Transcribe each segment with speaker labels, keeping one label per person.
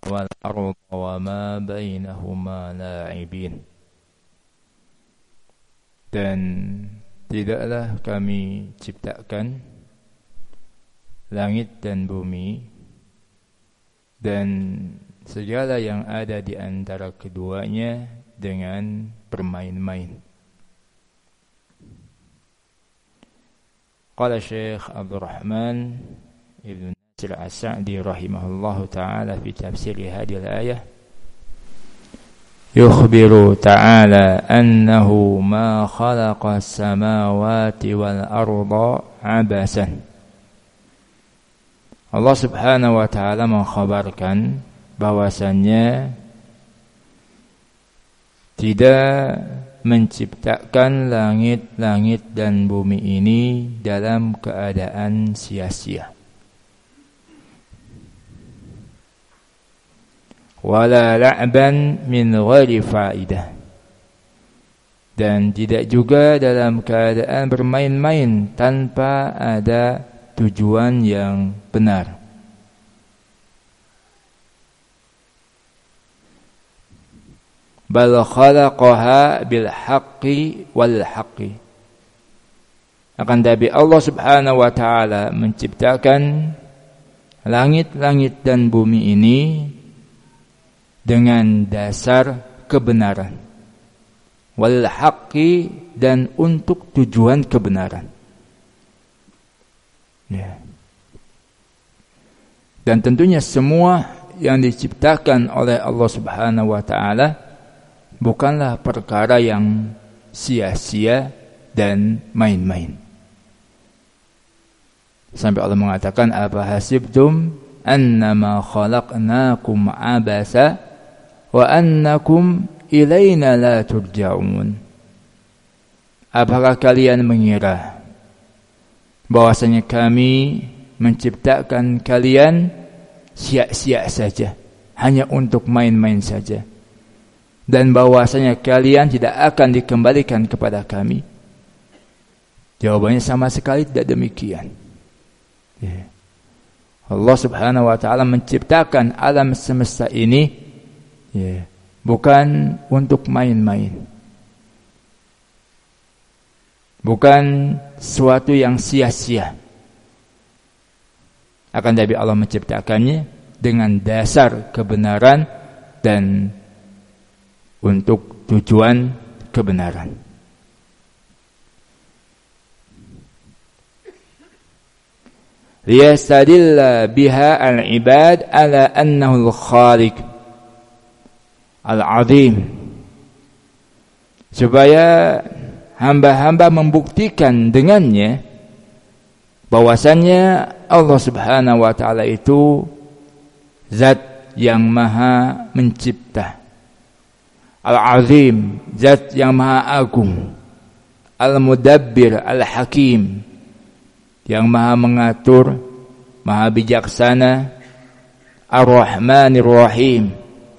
Speaker 1: والأرض وما بينهما لاعبين. Dan tidaklah kami ciptakan langit dan bumi dan segala yang ada di antara keduanya dengan bermain-main. Qala Syekh Abdul Rahman Ibn Nasir As-Sa'di rahimahullahu ta'ala fi tafsir hadhihi al-ayah, yukhbiru ta'ala annahu ma khalaqa as-samawati wal arda abasan. Allah Subhanahu wa ta'ala mengkhabarkan bahwasannya tidak menciptakan langit-langit dan bumi ini dalam keadaan sia-sia. Wala la'ban min ghairi fa'idah. Dan tidak juga dalam keadaan bermain-main tanpa ada tujuan yang benar. Bal khalaqaha bil haqqi wal haqqi. Akan tapi Allah Subhanahu wa ta'ala menciptakan langit-langit dan bumi ini dengan dasar kebenaran, wal haqqi, dan untuk tujuan kebenaran. Ya. Dan tentunya semua yang diciptakan oleh Allah Subhanahu wa ta'ala bukanlah perkara yang sia-sia dan main-main. Sampai Allah mengatakan, apa hasibtum annama khalaqnakum abasa wa annakum ilaina la turja'un. Apakah kalian mengira bahwasanya kami menciptakan kalian sia-sia saja, hanya untuk main-main saja, dan bahwasanya kalian tidak akan dikembalikan kepada kami? Jawabannya sama sekali tidak demikian. Ya. Allah Subhanahu wa ta'ala menciptakan alam semesta ini, ya, bukan untuk main-main, bukan sesuatu yang sia-sia. Akan tapi Allah menciptakannya dengan dasar kebenaran dan untuk tujuan kebenaran. Liyastadilla biha al-ibad ala annahu al-khaliq al-azim, supaya hamba-hamba membuktikan dengannya bahwasannya Allah Subhanahu wa ta'ala itu zat yang maha mencipta, Al-Azim, zat yang maha agung, Al-Mudabbir, Al-Hakim, yang maha mengatur, maha bijaksana, Ar-Rahmanir Rahim,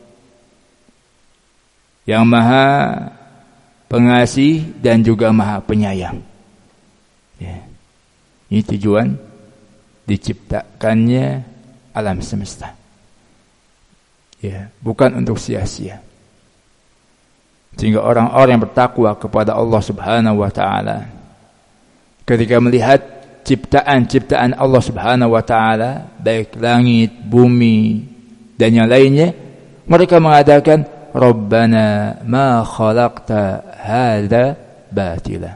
Speaker 1: yang maha pengasih dan juga maha penyayang. Ya. Ini tujuan diciptakannya alam semesta. Ya, bukan untuk sia-sia. Sehingga orang-orang yang bertakwa kepada Allah Subhanahu wa ta'ala, ketika melihat ciptaan-ciptaan Allah Subhanahu wa ta'ala, baik langit, bumi, dan yang lainnya, mereka mengatakan, Rabbana ma khalaqta hadza batila.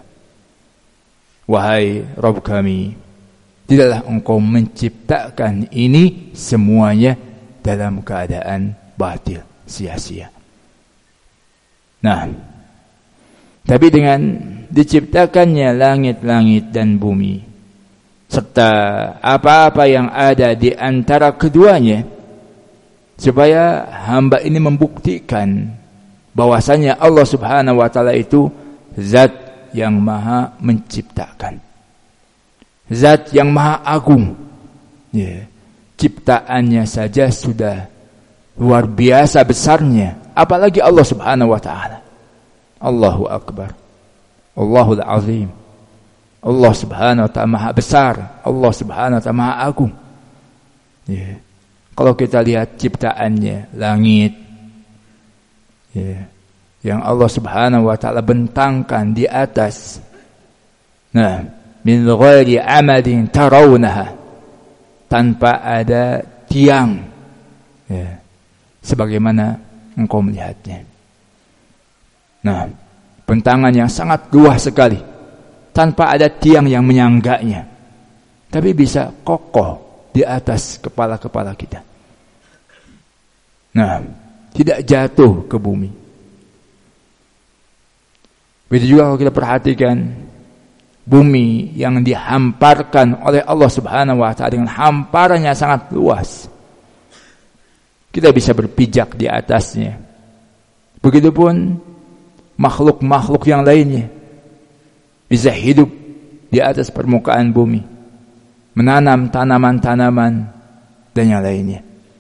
Speaker 1: Wahai Rabb kami, tidaklah engkau menciptakan ini semuanya dalam keadaan batil, sia-sia. Nah, tapi dengan diciptakannya langit-langit dan bumi serta apa-apa yang ada di antara keduanya, supaya hamba ini membuktikan bahwasanya Allah Subhanahu wa ta'ala itu zat yang maha menciptakan, zat yang maha agung. Ya, ciptaannya saja sudah luar biasa besarnya, apalagi Allah Subhanahu wa ta'ala. Allahu Akbar, Allahul Azim. Allah Subhanahu wa ta'ala maha besar, Allah Subhanahu wa ta'ala maha agung. Ya. Kalau kita lihat ciptaannya, langit, yang Allah Subhanahu wa ta'ala bentangkan di atas, nah, min ghairi amadin tarawunaha, tanpa ada tiang, sebagaimana engkau melihatnya. Nah, bentangan yang sangat luas sekali, tanpa ada tiang yang menyangganya, tapi bisa kokoh di atas kepala-kepala kita. Nah, tidak jatuh ke bumi. Begitu juga kalau kita perhatikan bumi yang dihamparkan oleh Allah Subhanahu wa ta'ala dengan hamparannya sangat luas. Kita bisa berpijak di atasnya. Begitupun makhluk-makhluk yang lainnya bisa hidup di atas permukaan bumi, menanam tanaman-tanaman dan yang lainnya.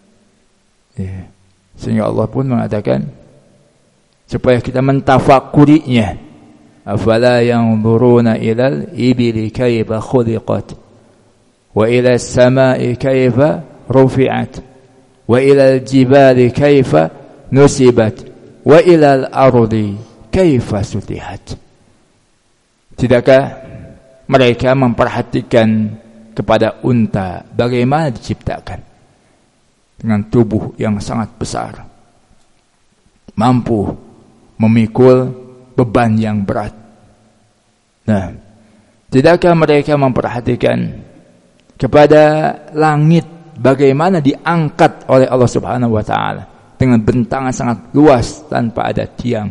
Speaker 1: Sehingga Allah pun mengatakan supaya kita mentafakurinya. Afala yanzuruna ilal ibili kaifa khuliqat wa ila as-sama'i kaifa rufi'at wa ila al-jibali kaifa nusibat wa ila al-ardi kaifa sutihat. Tidakkah mereka memperhatikan kepada unta bagaimana diciptakan dengan tubuh yang sangat besar, mampu memikul beban yang berat. Nah, tidakkah mereka memperhatikan kepada langit bagaimana diangkat oleh Allah Subhanahu wa ta'ala dengan bentangan sangat luas tanpa ada tiang?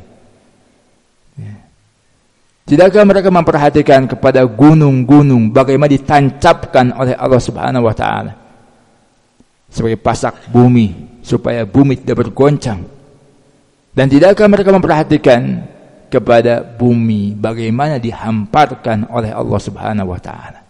Speaker 1: Tidakkah mereka memperhatikan kepada gunung-gunung bagaimana ditancapkan oleh Allah Subhanahu wa ta'ala sebagai pasak bumi supaya bumi tidak bergoncang? Dan tidakkah mereka memperhatikan kepada bumi bagaimana dihamparkan oleh Allah Subhanahu wa ta'ala?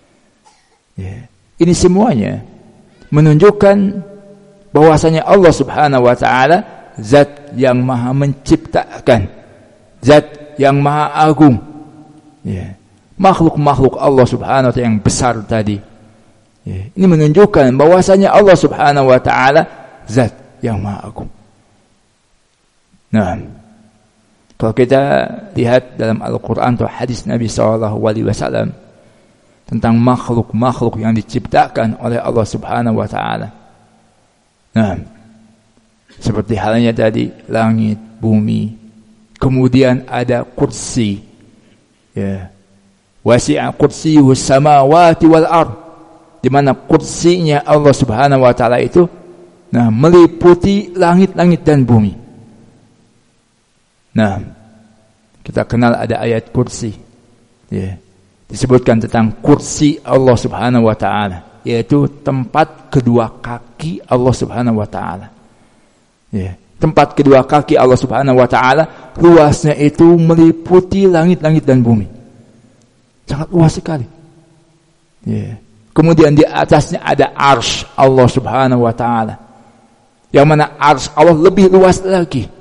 Speaker 1: Ini semuanya menunjukkan bahwasanya Allah Subhanahu wa ta'ala zat yang maha menciptakan, zat yang maha agung. Makhluk-makhluk Allah Subhanahu wa ta'ala yang besar tadi, ini menunjukkan bahwasanya Allah Subhanahu wa ta'ala zat yang maha agung. Nah, kalau kita lihat dalam Al-Quran atau hadis Nabi SAW tentang makhluk-makhluk yang diciptakan oleh Allah Subhanahu wa ta'ala, nah, seperti halnya tadi langit, bumi, kemudian ada kursi, wasi'a kursiyuhus samawati wal ard, di mana kursinya Allah Subhanahu wa ta'ala itu, nah, meliputi langit-langit dan bumi. Nah, kita kenal ada ayat kursi, disebutkan tentang kursi Allah Subhanahu wa ta'ala, yaitu tempat kedua kaki Allah Subhanahu wa ta'ala. Tempat kedua kaki Allah Subhanahu wa ta'ala luasnya itu meliputi langit-langit dan bumi, sangat luas sekali. Kemudian di atasnya ada arsy Allah Subhanahu wa ta'ala, yang mana arsy Allah lebih luas lagi.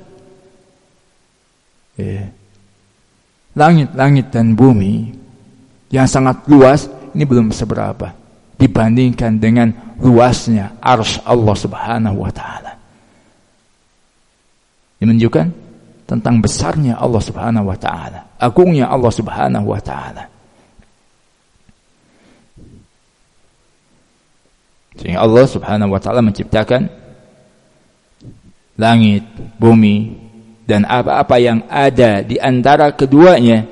Speaker 1: Langit-langit dan bumi yang sangat luas ini belum seberapa dibandingkan dengan luasnya arsy Allah Subhanahu wa ta'ala. Ini menunjukkan tentang besarnya Allah Subhanahu wa ta'ala, agungnya Allah Subhanahu wa ta'ala. Sehingga Allah Subhanahu wa ta'ala menciptakan langit, bumi, dan apa-apa yang ada di antara keduanya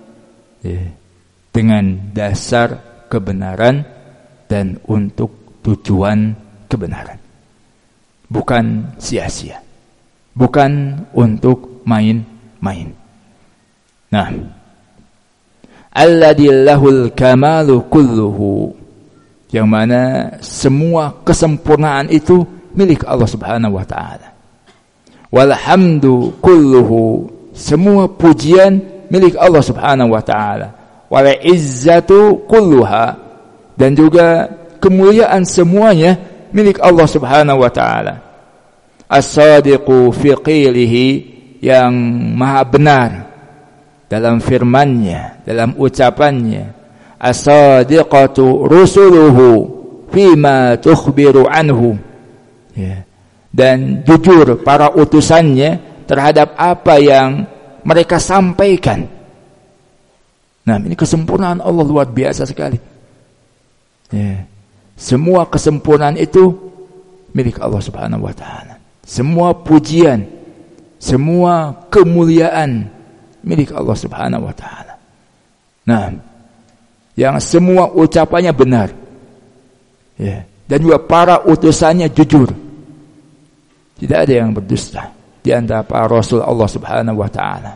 Speaker 1: dengan dasar kebenaran dan untuk tujuan kebenaran, bukan sia-sia, bukan untuk main-main. Nah, alladzi lahul kamalu kulluhu, yang mana semua kesempurnaan itu milik Allah Subhanahu wa ta'ala. Walhamdu kulluhu, semua pujian milik Allah Subhanahu wa ta'ala. Wal izzatu kulluha, dan juga kemuliaan semuanya milik Allah Subhanahu wa ta'ala. As-sadiqu fi qilihi, yang maha benar dalam firman-Nya, dalam ucapannya. As-sadiqatu rusuluhu fima tukhbiru anhu, Ya. Dan jujur para utusannya terhadap apa yang mereka sampaikan. Nah, ini kesempurnaan Allah luar biasa sekali. Ya. Semua kesempurnaan itu milik Allah Subhanahu wa taala. Semua pujian, semua kemuliaan milik Allah Subhanahu wa taala. Nah, yang semua ucapannya benar. Ya. Dan juga para utusannya jujur. Tidak ada yang berdusta di antara para rasul Allah Subhanahu wa taala.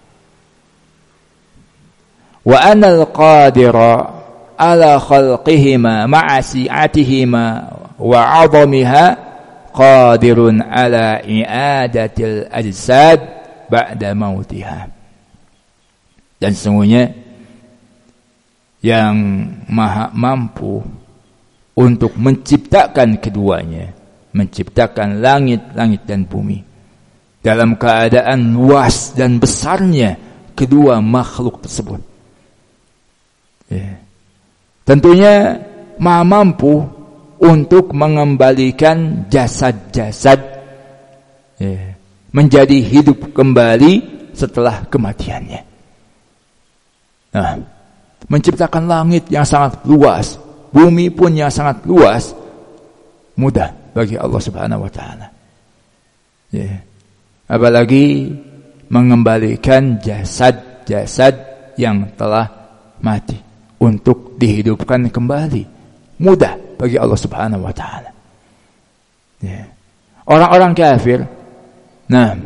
Speaker 1: Wa anal qadira ala khalqihima ma'a si'atihima wa 'azamiha qadirun ala i'adatil ajsad ba'da mautiha. Dan sesungguhnya yang maha mampu untuk menciptakan keduanya, menciptakan langit-langit dan bumi dalam keadaan luas dan besarnya kedua makhluk tersebut. Ya. Tentunya maha mampu untuk mengembalikan jasad-jasad ya, menjadi hidup kembali setelah kematiannya. Nah, menciptakan langit yang sangat luas, bumi pun yang sangat luas, mudah bagi Allah Subhanahu wa taala. Ya. Apalagi mengembalikan jasad-jasad yang telah mati untuk dihidupkan kembali, mudah bagi Allah Subhanahu wa taala. Ya. Orang-orang kafir, nah,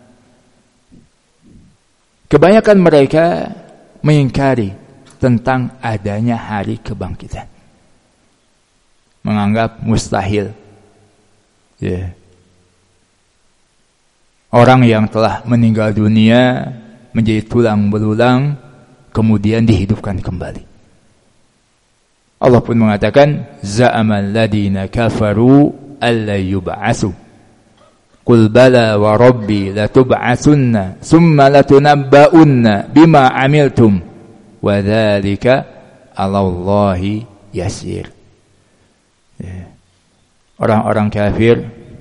Speaker 1: kebanyakan mereka mengingkari tentang adanya hari kebangkitan. Menganggap mustahil. Ya. Orang yang telah meninggal dunia menjadi tulang belulang kemudian dihidupkan kembali. Allah pun mengatakan za'amal ladina kafaru alla yub'atsu. Qul bala wa rabbi latub'atsunna summa latunabba'unna bima 'amiltum wa dzalika 'ala Allahi yasir. Ya. Orang-orang kafir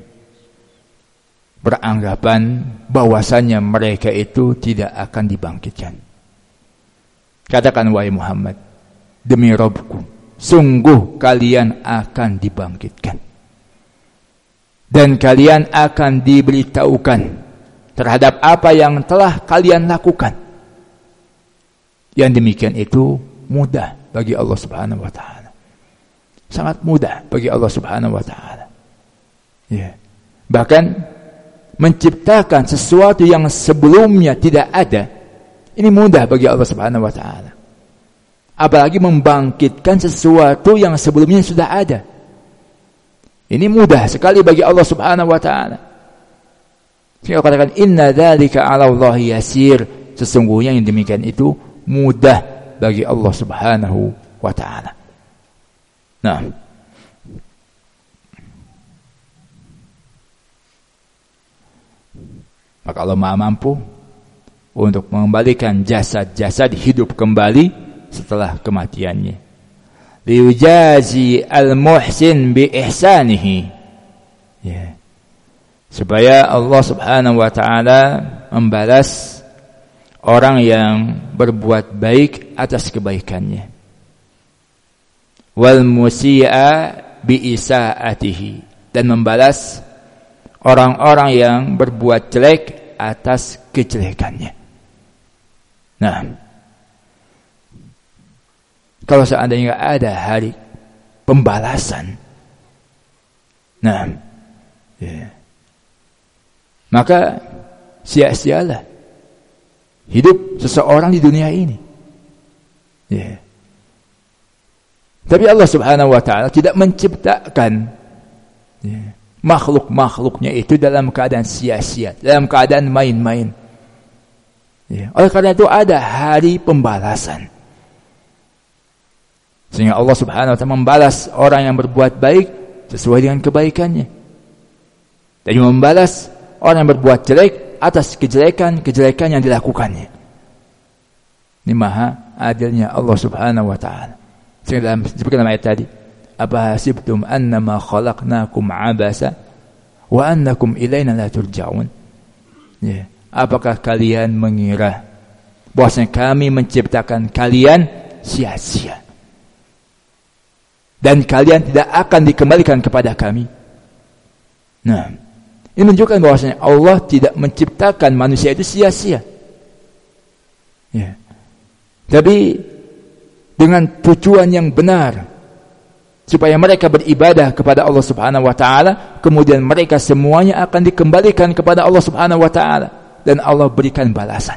Speaker 1: beranggapan bahwasannya mereka itu tidak akan dibangkitkan. Katakan wahai Muhammad, demi Rabbku, sungguh kalian akan dibangkitkan. Dan kalian akan diberitahukan terhadap apa yang telah kalian lakukan. Yang demikian itu mudah bagi Allah Subhanahu wa taala. Sangat mudah bagi Allah Subhanahu wa taala. Ya. Bahkan menciptakan sesuatu yang sebelumnya tidak ada, ini mudah bagi Allah Subhanahu wa taala. Apalagi membangkitkan sesuatu yang sebelumnya sudah ada. Ini mudah sekali bagi Allah Subhanahu wa taala. Sehingga katakan inna dzalika 'ala Allahi yasir, sesungguhnya yang demikian itu mudah bagi Allah Subhanahu wa taala. Nah, maka Allah Maha mampu untuk mengembalikan jasad-jasad hidup kembali setelah kematiannya. Liyujazi al-muhsin bi ihsanihi. Ya. Supaya Allah Subhanahu wa taala membalas orang yang berbuat baik atas kebaikannya. Wal musii'a bi isaatihi, dan membalas orang-orang yang berbuat jelek atas kejelekannya. Nah, kalau seandainya ada hari pembalasan, nah, ya, maka sia-sialah hidup seseorang di dunia ini. Ya. Tapi Allah Subhanahu wa taala tidak menciptakan ya, makhluk-makhluknya itu dalam keadaan sia-sia, dalam keadaan main-main. Ya. Oleh karena itu ada hari pembalasan. Sehingga Allah Subhanahu wa taala membalas orang yang berbuat baik sesuai dengan kebaikannya. Dan juga membalas orang yang berbuat jelek atas kejelekan-kejelekan yang dilakukannya. Ini maha adilnya Allah Subhanahu wa taala. Sehingga dalam ayat tadi, apa hasibtum annama khalaqnakum abasa wa annakum ilaina la turja'un. Ya. Apakah kalian mengira bahwasanya kami menciptakan kalian sia-sia dan kalian tidak akan dikembalikan kepada kami? Nah, ini menunjukkan bahwasanya Allah tidak menciptakan manusia itu sia-sia. Ya. Tapi dengan tujuan yang benar, supaya mereka beribadah kepada Allah Subhanahu wa taala, kemudian mereka semuanya akan dikembalikan kepada Allah Subhanahu wa taala dan Allah berikan balasan.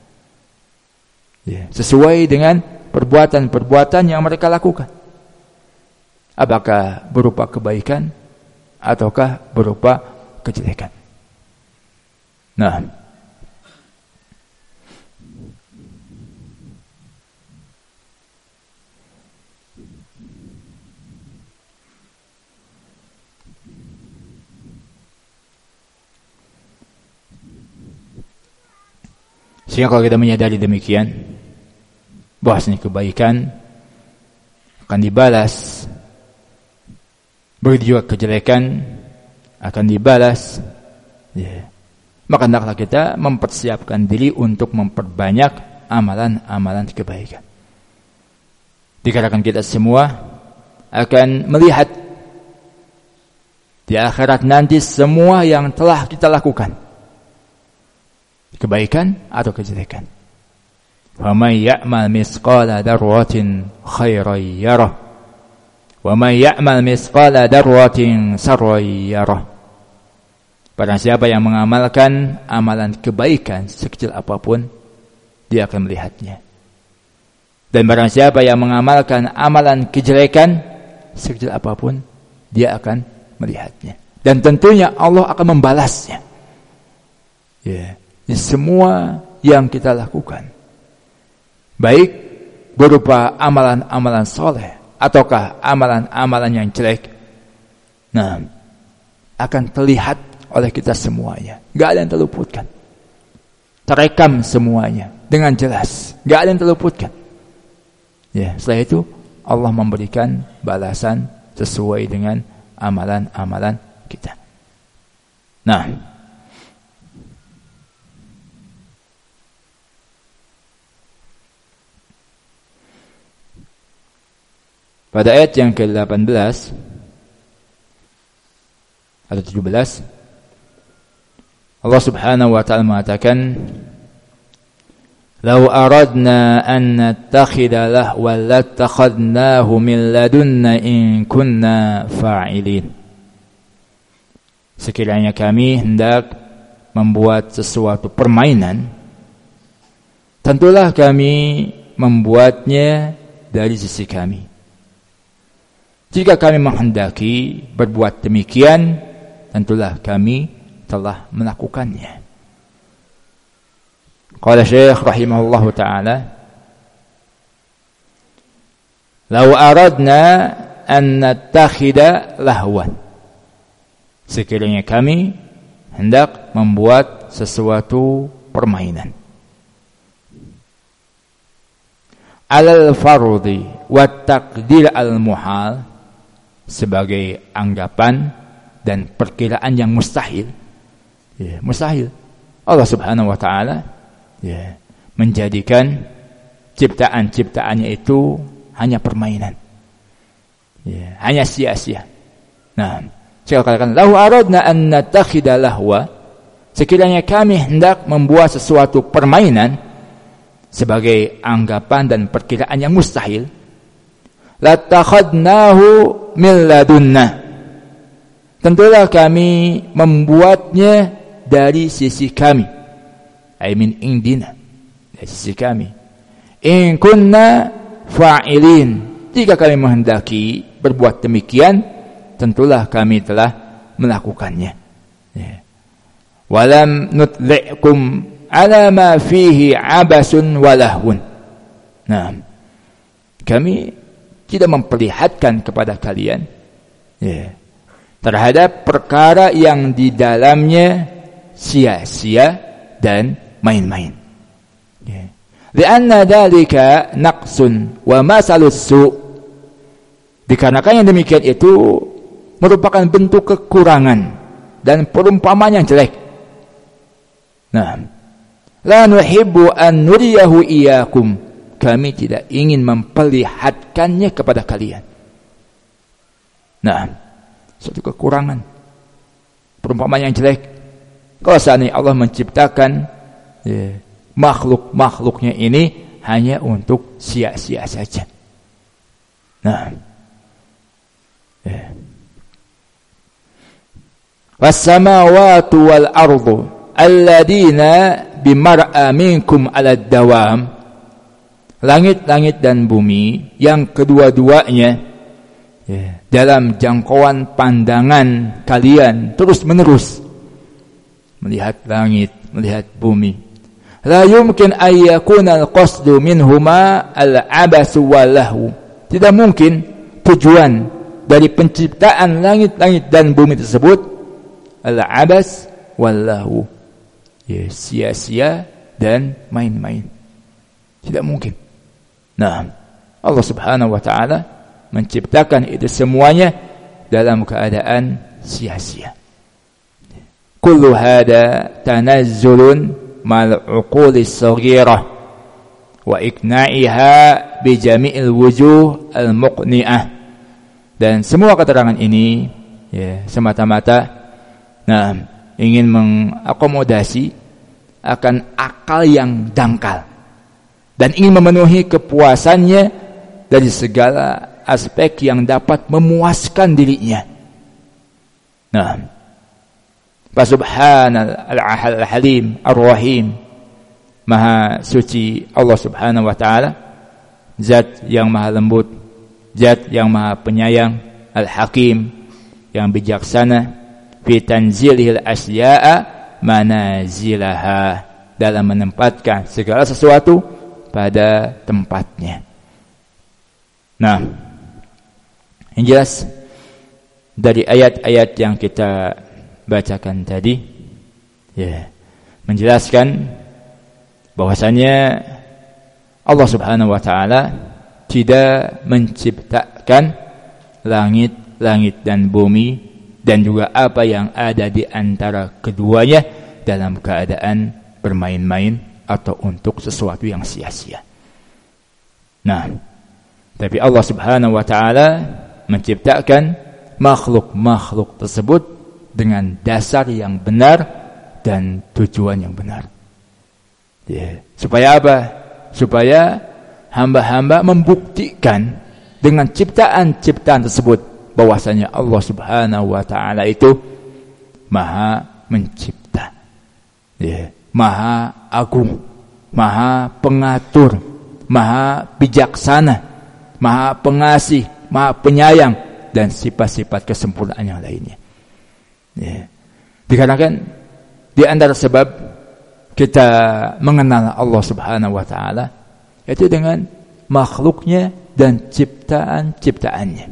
Speaker 1: Ya, sesuai dengan perbuatan-perbuatan yang mereka lakukan. Apakah berupa kebaikan ataukah berupa kejelekan. Nah, sehingga kalau kita menyadari demikian, bahwasanya kebaikan akan dibalas, begitu juga kejelekan akan dibalas, ya. Maka hendaklah kita mempersiapkan diri untuk memperbanyak amalan-amalan kebaikan. Dikarenakan kita semua akan melihat di akhirat nanti semua yang telah kita lakukan, kebaikan atau kejelekan. Wa may ya'mal misqala darratin khairan yarah wa may ya'mal misqala darratin sarran yarah. Barang siapa yang mengamalkan amalan kebaikan sekecil apapun, dia akan melihatnya. Dan barang siapa yang mengamalkan amalan kejelekan sekecil apapun, dia akan melihatnya. Dan tentunya Allah akan membalasnya. Ya. Ini semua yang kita lakukan, baik berupa amalan-amalan soleh ataukah amalan-amalan yang jelek, nah, akan terlihat oleh kita semuanya. Gak ada yang terluputkan. Terekam semuanya dengan jelas. Gak ada yang terluputkan. Ya, setelah itu Allah memberikan balasan sesuai dengan amalan-amalan kita. Nah, pada ayat yang ke-18 atau 17, Allah Subhanahu wa ta'ala mengatakan, "Lau aradna an nattakhidha lahwan lattakhadnahu min ladunna in kunna fa'ilin." Sekiranya kami hendak membuat sesuatu permainan, tentulah kami membuatnya dari sisi kami. Jika kami menghendaki berbuat demikian, tentulah kami telah melakukannya. Qala Syekh rahimahullahu ta'ala, "Lau aradna an nattakhidha lahwan." Sekiranya kami hendak membuat sesuatu permainan, alal fardhi wa taqdir al muhal, sebagai anggapan dan perkiraan yang mustahil. Ya, mustahil. Allah Subhanahu wa ta'ala, ya, menjadikan ciptaan-ciptaannya itu hanya permainan. Ya, hanya sia-sia. Nah, saya katakan, "Lau aradna an nattakhidha lahwa." Sekiranya kami hendak membuat sesuatu permainan sebagai anggapan dan perkiraan yang mustahil, latakhadnahu min ladunna, tentulah kami membuatnya dari sisi kami, ay min indina, dari sisi kami. In kunna fa'ilin, jika kami menghendaki berbuat demikian, tentulah kami telah melakukannya. Ya. Walam nutli'kum ala ma fihi abasun walahun. Nah, kami tidak memperlihatkan kepada kalian, ya, terhadap perkara yang di dalamnya sia-sia dan main-main. Ya. Lianna dzalika naqsun wa masalus su'. Dikarenakan yang demikian itu merupakan bentuk kekurangan dan perumpamaan yang jelek. Nah, la nuhibbu an nuriyahu iyyakum. Kami tidak ingin memperlihatkannya kepada kalian. Nah, suatu kekurangan, perumpamaan yang jelek. Kalau seandainya Allah menciptakan makhluk-makhluknya ini hanya untuk sia-sia saja. Nah, was-samawati wal ardu alladina bimar'a minkum 'ala dawam. Langit-langit dan bumi yang kedua-duanya dalam jangkauan pandangan kalian terus-menerus melihat langit, melihat bumi. La yumkin ay yakuna al-qasdu minhuma al-'abasu wal lahu. Tidak mungkin tujuan dari penciptaan langit-langit dan bumi tersebut al-'abas wal lahu, sia-sia dan main-main. Tidak mungkin. Nah, Allah Subhanahu wa taala menciptakan itu semuanya dalam keadaan sia-sia. Kullu hada tanazzulun mal uqulis saghirah wa iqna'iha bi jami'il wujuh al muqni'ah. Dan semua keterangan ini semata-mata ingin mengakomodasi akan akal yang dangkal dan ingin memenuhi kepuasannya dari segala aspek yang dapat memuaskan dirinya. Nah, Subhanal Al-Halim Ar-Rahim, Maha suci Allah Subhanahu wa taala, zat yang maha lembut, zat yang maha penyayang, Al-Hakim, yang bijaksana, fi tanzilil asya'a manazilaha, dalam menempatkan segala sesuatu pada tempatnya. Nah, yang jelas dari ayat-ayat yang kita bacakan tadi menjelaskan bahwasanya Allah Subhanahu wa taala tidak menciptakan langit-langit dan bumi dan juga apa yang ada di antara keduanya dalam keadaan bermain-main atau untuk sesuatu yang sia-sia. Nah, tapi Allah Subhanahu wa taala menciptakan makhluk-makhluk tersebut dengan dasar yang benar dan tujuan yang benar. Supaya apa? Supaya hamba-hamba membuktikan dengan ciptaan-ciptaan tersebut bahwasanya Allah Subhanahu wa taala itu Maha mencipta. Maha agung, Maha pengatur, Maha bijaksana, Maha pengasih, Maha penyayang, dan sifat-sifat kesempurnaan yang lainnya. Dikarenakan di antara sebab kita mengenal Allah Subhanahu wa taala itu dengan makhluknya dan ciptaan-ciptaannya.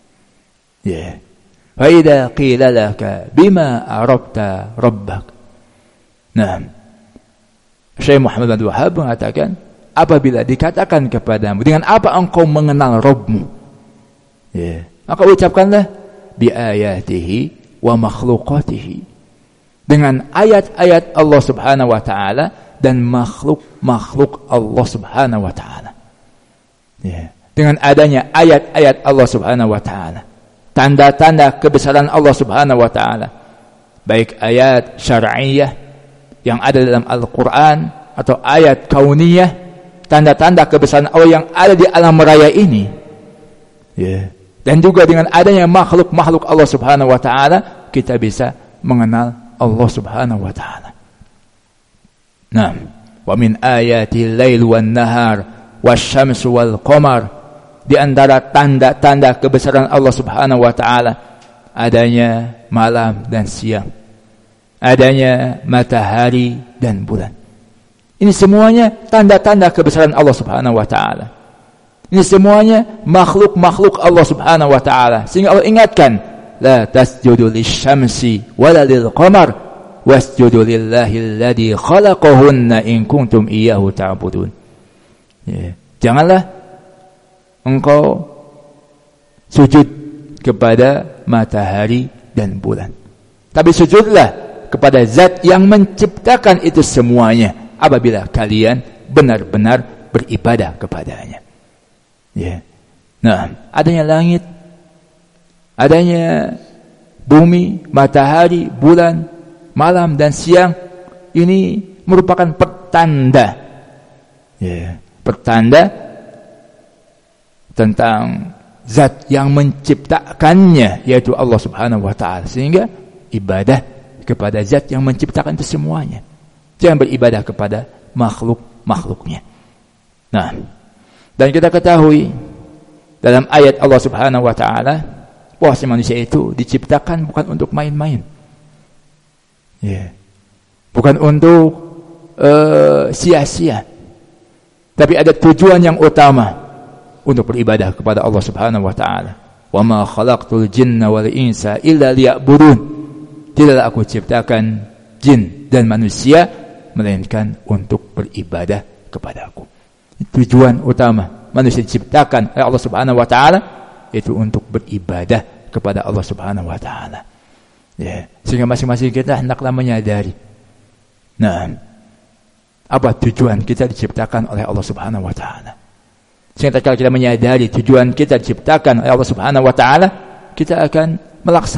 Speaker 1: Fa idza qila laka bima arabta rabbak. Nah, Syekh Muhammad bin Abdul Wahhab mengatakan, apabila dikatakan kepadamu dengan apa engkau mengenal Rabbmu, maka ucapkanlah bi ayatihi wa makhluqatihi, dengan ayat-ayat Allah Subhanahu wa taala dan makhluk-makhluk Allah Subhanahu wa taala. Dengan adanya ayat-ayat Allah Subhanahu wa taala, tanda-tanda kebesaran Allah Subhanahu wa taala, baik ayat syar'iyyah yang ada dalam Al-Quran atau ayat kauniyah, tanda-tanda kebesaran Allah yang ada di alam raya ini, dan juga dengan adanya makhluk-makhluk Allah Subhanahu wa taala, kita bisa mengenal Allah Subhanahu wa taala. Nah, wa min ayatil lail wan nahar wasyamsu wal qamar, di antara tanda-tanda kebesaran Allah Subhanahu wa taala adanya malam dan siang, adanya matahari dan bulan. Ini semuanya tanda-tanda kebesaran Allah Subhanahu wa taala. Ini semuanya makhluk-makhluk Allah Subhanahu wa taala. Sehingga Allah ingatkan, la tasjudu lisyamsi wala lilqamar wasjudu lillahi alladhi khalaqahunna in kuntum iyyahu ta'budun. Janganlah engkau sujud kepada matahari dan bulan, Tapi sujudlah kepada zat yang menciptakan itu semuanya apabila kalian benar-benar beribadah kepadanya. Ya. Nah, adanya langit, adanya bumi, matahari, bulan, malam dan siang, ini merupakan pertanda, ya, pertanda tentang zat yang menciptakannya, yaitu Allah Subhanahu wa Ta'ala. Sehingga ibadah kepada zat yang menciptakan itu semuanya. Jangan beribadah kepada makhluk-makhluknya. Nah, dan kita ketahui dalam ayat Allah Subhanahu wa Ta'ala bahwa manusia itu diciptakan bukan untuk main-main, ya, bukan untuk sia-sia, tapi ada tujuan yang utama untuk beribadah kepada Allah Subhanahu wa Ta'ala. Wa ma khalaqtul jinna wal insa illa liya'budun. Tidaklah aku ciptakan jin dan manusia melainkan untuk beribadah kepadaku. Tujuan utama manusia diciptakan oleh Allah Subhanahu wa Ta'ala itu untuk beribadah kepada Allah Subhanahu wa Ta'ala. Ya, sehingga masing-masing kita hendaklah menyadari, nah, apa tujuan kita diciptakan oleh Allah Subhanahu wa Ta'ala. Sehingga kalau kita menyadari tujuan kita diciptakan oleh Allah Subhanahu wa Ta'ala, kita akan melaksanakan